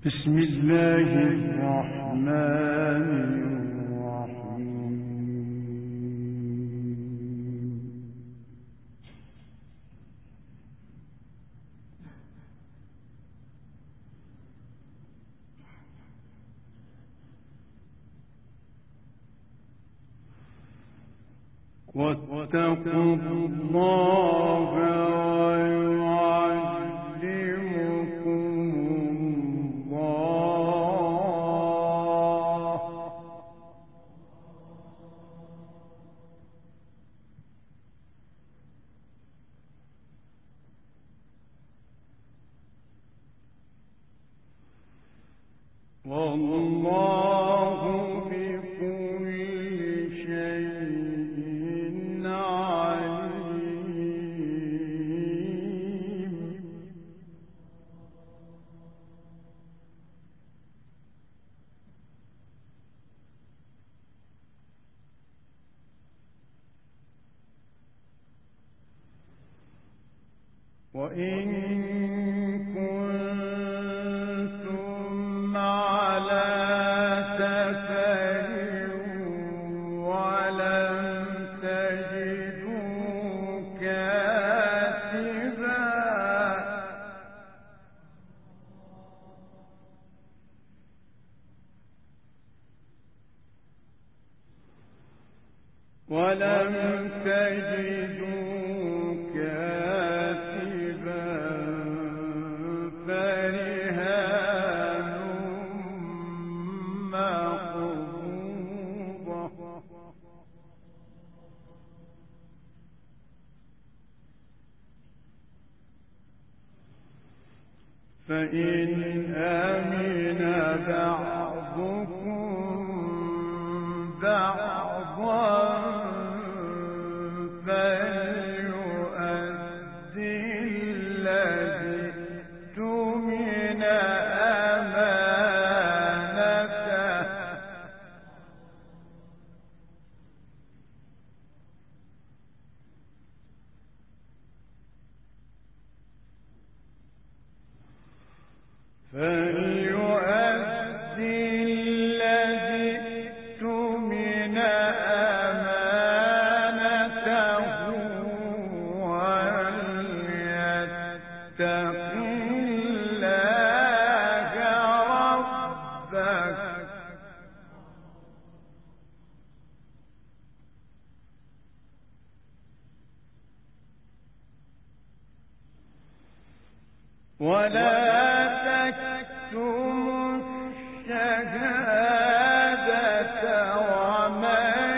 بسم الله الرحمن الرحيم. واتقوا الله والله بكل شيء عليم. وإن كنتم على سفر ولم تجدوا كاتبا فرهان مقبوضة. فإن أمن بعضكم بعضا فليؤدي الذي اؤتمن أمانته وليتق الله ربه ولا تكتموا الشهادة ومن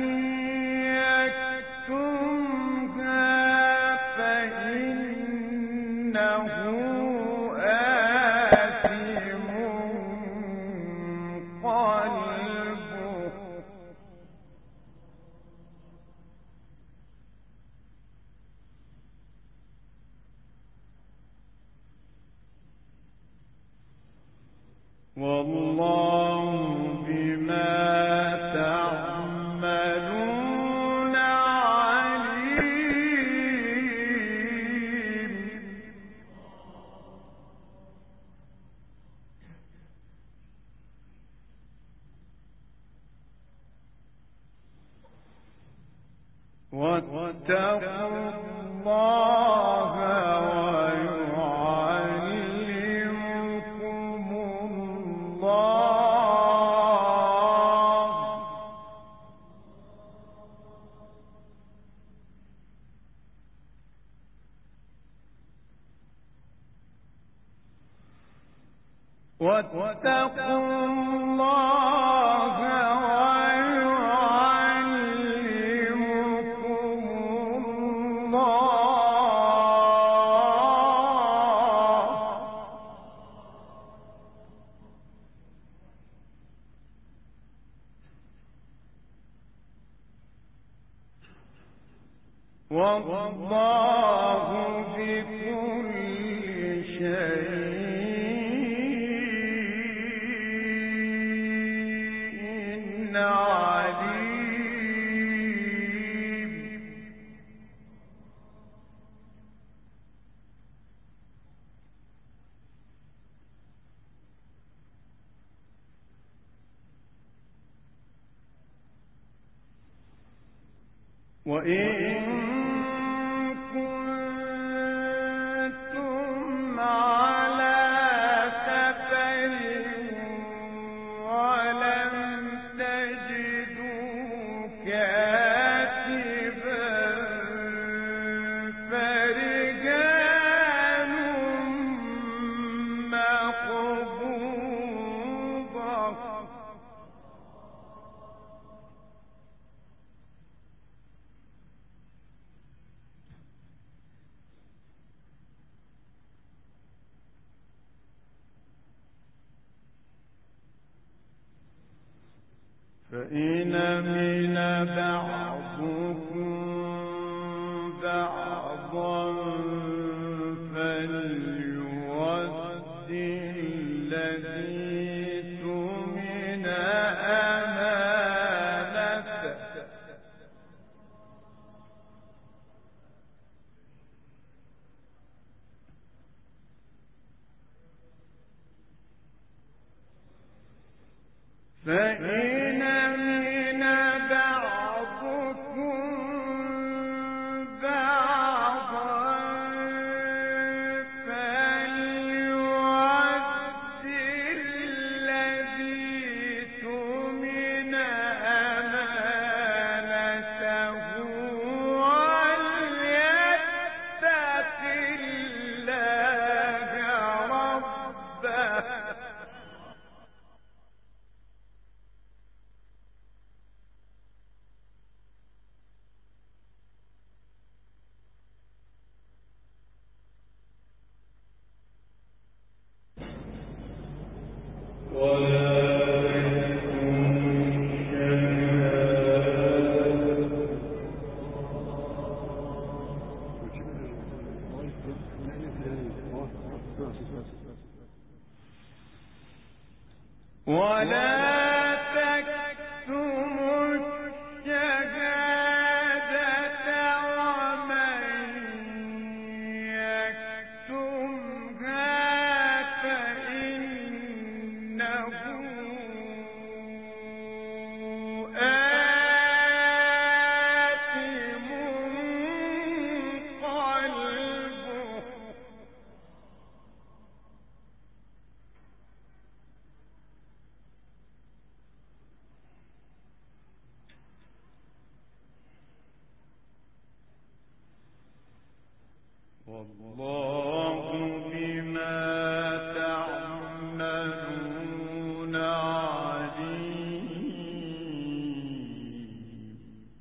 يكتمها فإنه آثم قلبه. والله بما تعملون عليم. واتقوا الله ويعلمكم الله. واتقوا الله ويعلمكم الله. والله بكل شيء عليم. وإن كنتم على سفر ولم تجدوا كاتبا فرجال مقبوضة فإن من بعضكم بعضا فليؤد الذي اؤتمن أمانته فإن من بعضكم بعضا فليؤد الذي اؤتمن أمانته وليتق الله ربه ولا تكتموا الشهادة ومن يكتمها فإنه آثم قلبه والله بما تعملون عليم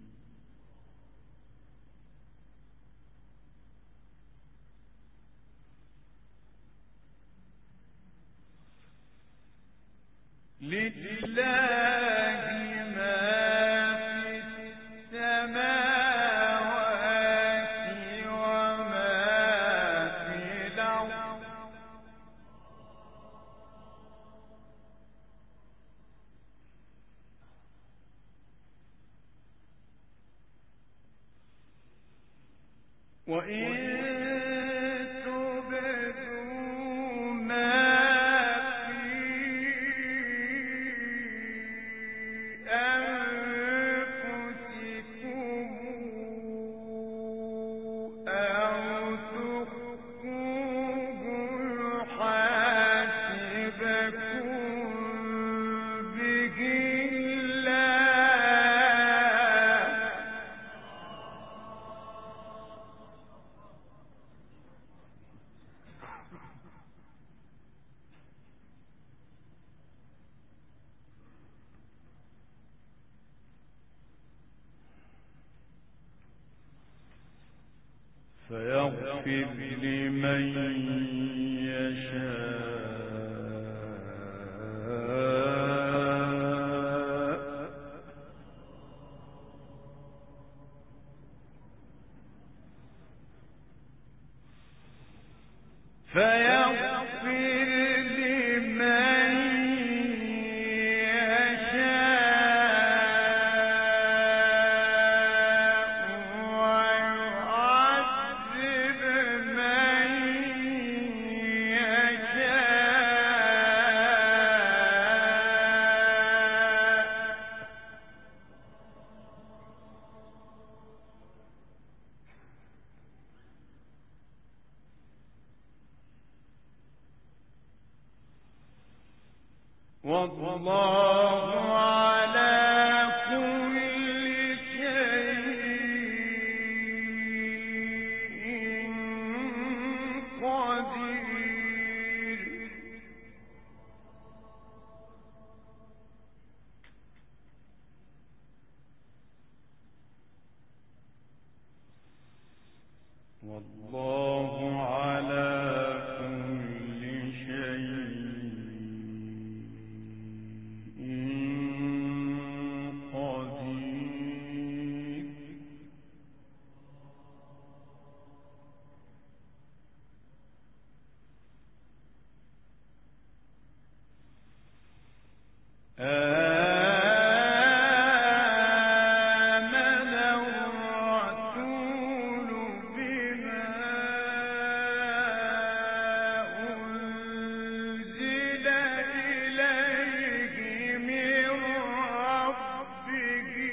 لله ما في السماوات وما في الأرض وإن تبدوا ما في أنفسكم أو تخفوه يحاسبكم به الله فيغفر لمن يشاء والله على كل شيء قدير. والله على كل شيء قدير. آمن الرسول بما أنزل إليه من ربه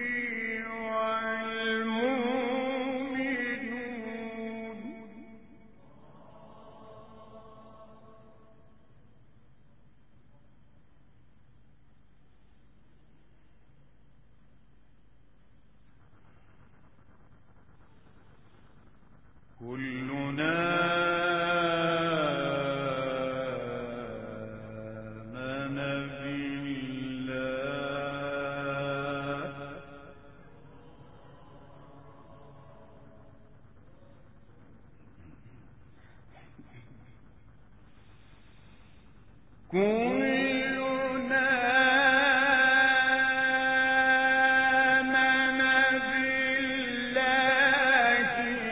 والمؤمنون. كلنا آمن بالله كلنا آمن بالله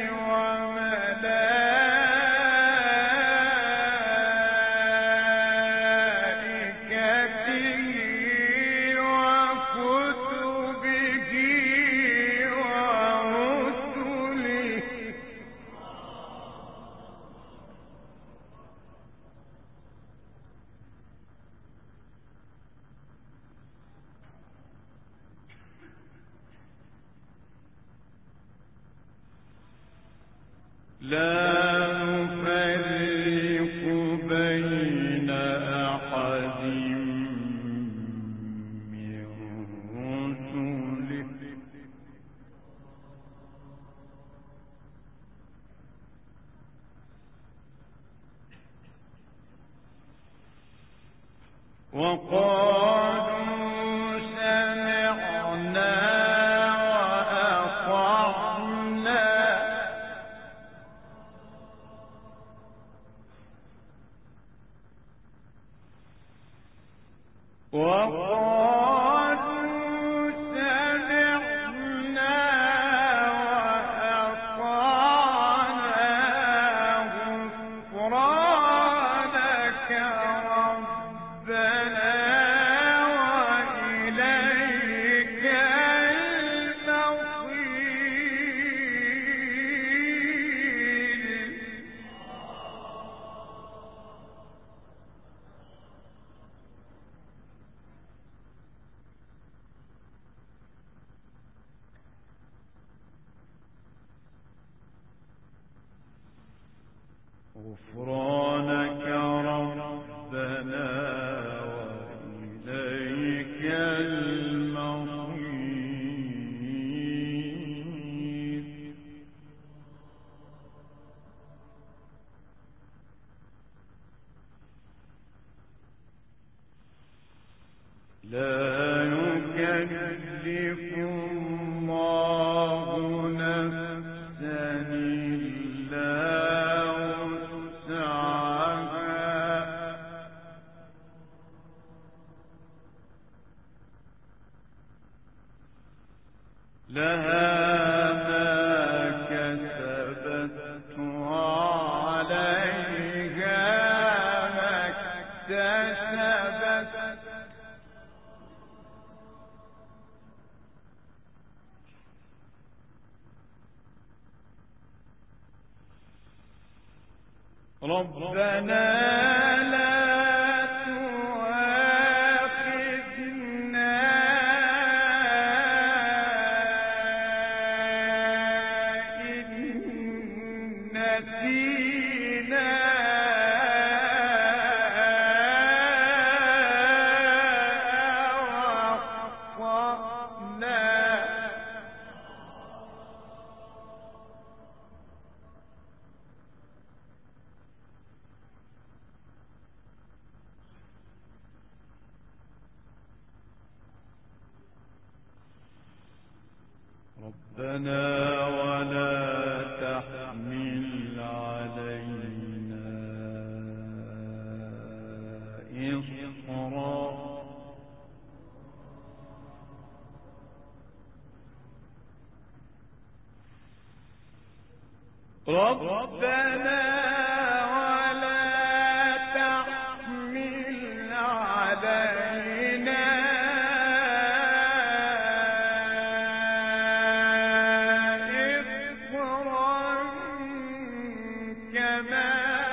وملائكته وكتبه ورسله. لا نفرق بين أحد من رسله وقالوا سمعنا وأطعنا غفرانك ربنا وإليك المصير. غفرانك ربنا وإليك المصير. لا يكلف الله نفسا إلا وسعها لها ما كسبت وعليها ما اكتسبت. ربنا لا تؤاخذنا إن نسينا ربنا ولا تحمل علينا إصرا ربنا ولا تحمل علينا إصرا كما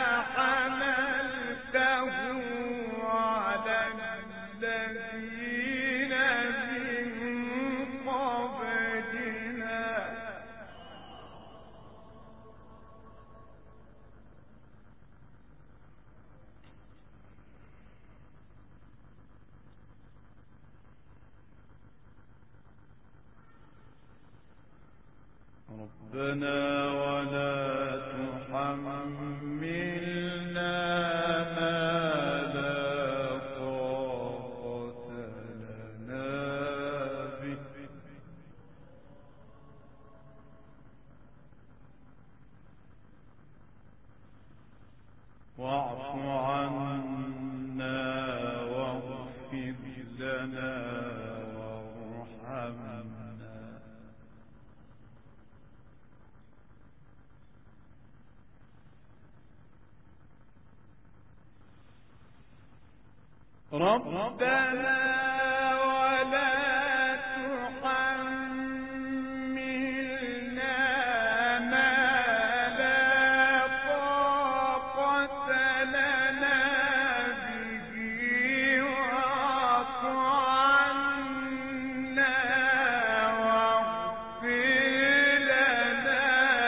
حملته على الذين من قبلنا ربنا ولا تحملنا ما لا طاقة لنا به واعف عنا واغفر لنا وارحمنا ربنا ولا تحملنا ما لا طاقة لنا به واعف عنا واغفر لنا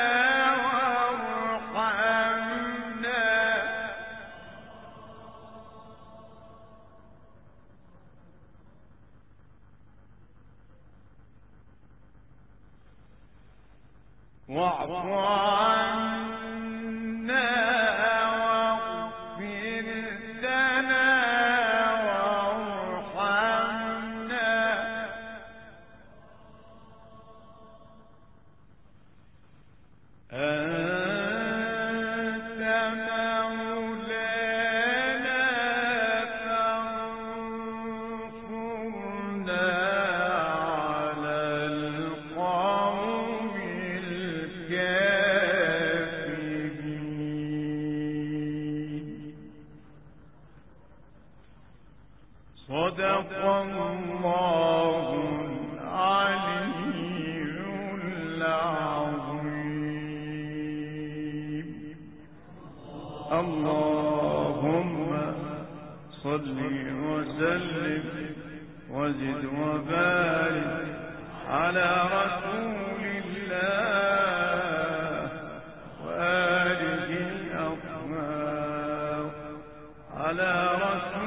وارحمنا واعف عنا واغفر لنا وارحمنا أنت مولانا فانصرنا على القوم الكافرين صدق الله العلي العظيم اللهم صل وسلم وزد وبارك على رسول الله وآله الأطهار على رسول